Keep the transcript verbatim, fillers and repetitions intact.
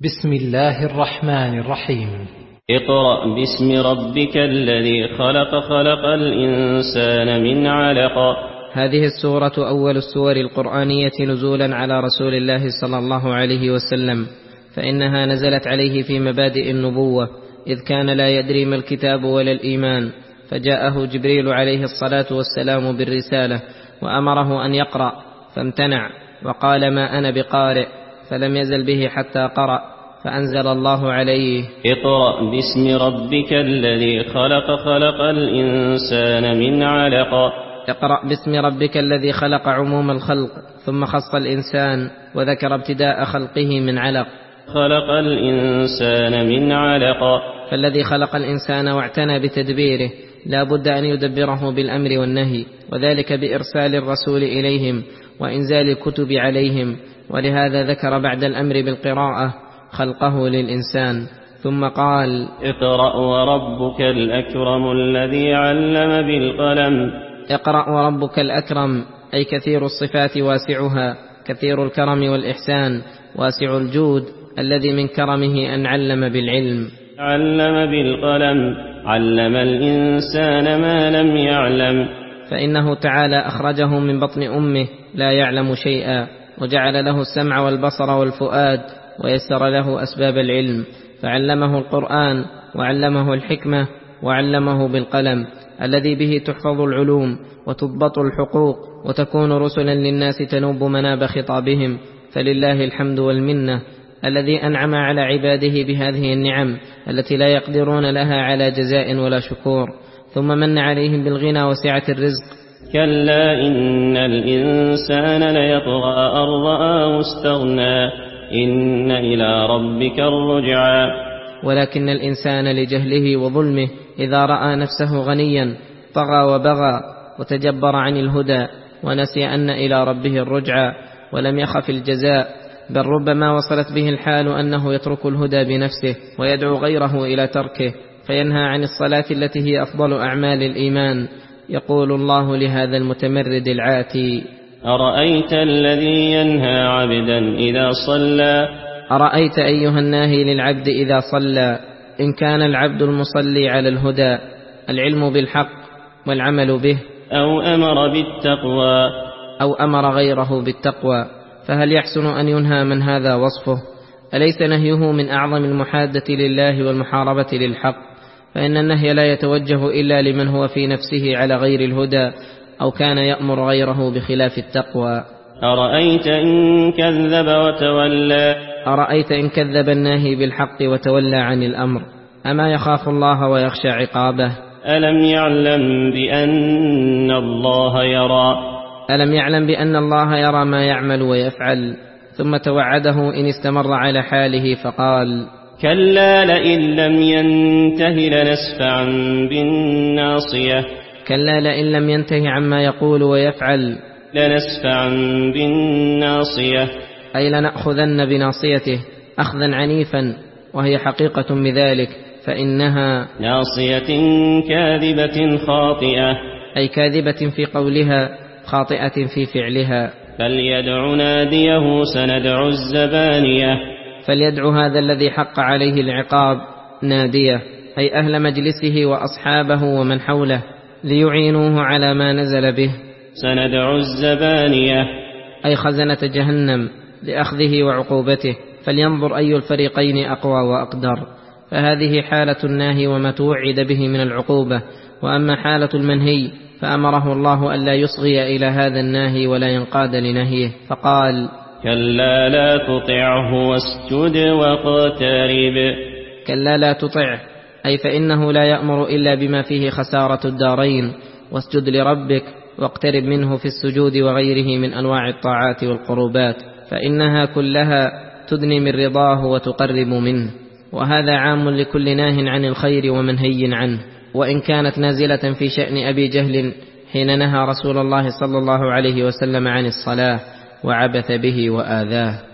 بسم الله الرحمن الرحيم. اقرأ باسم ربك الذي خلق خلق الإنسان من علق. هذه السورة أول السور القرآنية نزولا على رسول الله صلى الله عليه وسلم، فإنها نزلت عليه في مبادئ النبوة، إذ كان لا يدري ما الكتاب ولا الإيمان، فجاءه جبريل عليه الصلاة والسلام بالرسالة وأمره أن يقرأ فامتنع وقال ما أنا بقارئ، فلم يزل به حتى قرأ، فأنزل الله عليه اقرأ باسم ربك الذي خلق خلق الإنسان من علق. اقرأ باسم ربك الذي خلق عموم الخلق، ثم خص الإنسان وذكر ابتداء خلقه من علق. خلق الإنسان من علق، فالذي خلق الإنسان واعتنى بتدبيره لا بد أن يدبره بالأمر والنهي، وذلك بإرسال الرسول إليهم وإنزال الكتب عليهم، ولهذا ذكر بعد الأمر بالقراءة خلقه للإنسان، ثم قال اقرأ وربك الأكرم الذي علم بالقلم. اقرأ وربك الأكرم، أي كثير الصفات واسعها، كثير الكرم والإحسان، واسع الجود، الذي من كرمه أن علم بالعلم. علم بالقلم، علم الإنسان ما لم يعلم. فإنه تعالى أخرجه من بطن أمه لا يعلم شيئا، وجعل له السمع والبصر والفؤاد، ويسر له أسباب العلم، فعلمه القرآن وعلمه الحكمة وعلمه بالقلم الذي به تحفظ العلوم وتضبط الحقوق وتكون رسلا للناس تنوب مناب خطابهم. فلله الحمد والمنة الذي أنعم على عباده بهذه النعم التي لا يقدرون لها على جزاء ولا شكور، ثم من عليهم بالغنى وسعة الرزق. كلا إن الإنسان ليطغى أن رآه استغنى إن إلى ربك الرجعى. ولكن الإنسان لجهله وظلمه إذا رأى نفسه غنيا طغى وبغى وتجبر عن الهدى، ونسي أن إلى ربه الرجعى ولم يخف الجزاء، بل ربما وصلت به الحال أنه يترك الهدى بنفسه ويدعو غيره إلى تركه، فينهى عن الصلاة التي هي أفضل أعمال الإيمان. يقول الله لهذا المتمرد العاتي أرأيت الذي ينهى عبدا إذا صلى. أرأيت أيها الناهي للعبد إذا صلى، إن كان العبد المصلي على الهدى، العلم بالحق والعمل به، أو أمر بالتقوى، أو أمر غيره بالتقوى، فهل يحسن أن ينهى من هذا وصفه؟ أليس نهيه من أعظم المحادة لله والمحاربة للحق؟ فإن النهي لا يتوجه إلا لمن هو في نفسه على غير الهدى أو كان يأمر غيره بخلاف التقوى. أرأيت إن كذب وتولى. أرأيت إن كذب الناهي بالحق وتولى عن الأمر، أما يخاف الله ويخشى عقابه؟ ألم يعلم بأن الله يرى. ألم يعلم بأن الله يرى ما يعمل ويفعل؟ ثم توعده إن استمر على حاله فقال كلا لئن لم ينته لنسفعا بالناصية. كلا لئن لم ينته عما يقول ويفعل لنسفعا بالناصية، أي لنأخذن بناصيته أخذا عنيفا، وهي حقيقة بذلك، فإنها ناصية كاذبة خاطئة، أي كاذبة في قولها خاطئة في فعلها. فليدع ناديه سندع الزبانية. فليدع هذا الذي حق عليه العقاب ناديه، أي أهل مجلسه وأصحابه ومن حوله، ليعينوه على ما نزل به. سندع الزبانية، أي خزنة جهنم لأخذه وعقوبته، فلينظر أي الفريقين أقوى وأقدر. فهذه حالة الناهي وما توعد به من العقوبة. وأما حالة المنهي فأمره الله ألا يصغي إلى هذا الناهي ولا ينقاد لنهيه، فقال كلا لا تطعه واسجد واقترب. كلا لا تطعه، أي فإنه لا يأمر إلا بما فيه خسارة الدارين، واسجد لربك واقترب منه في السجود وغيره من أنواع الطاعات والقربات، فإنها كلها تدني من رضاه وتقرب منه. وهذا عام لكل ناه عن الخير ومنهي عنه، وإن كانت نازلة في شأن أبي جهل حين نهى رسول الله صلى الله عليه وسلم عن الصلاة وعبث به وآذاه.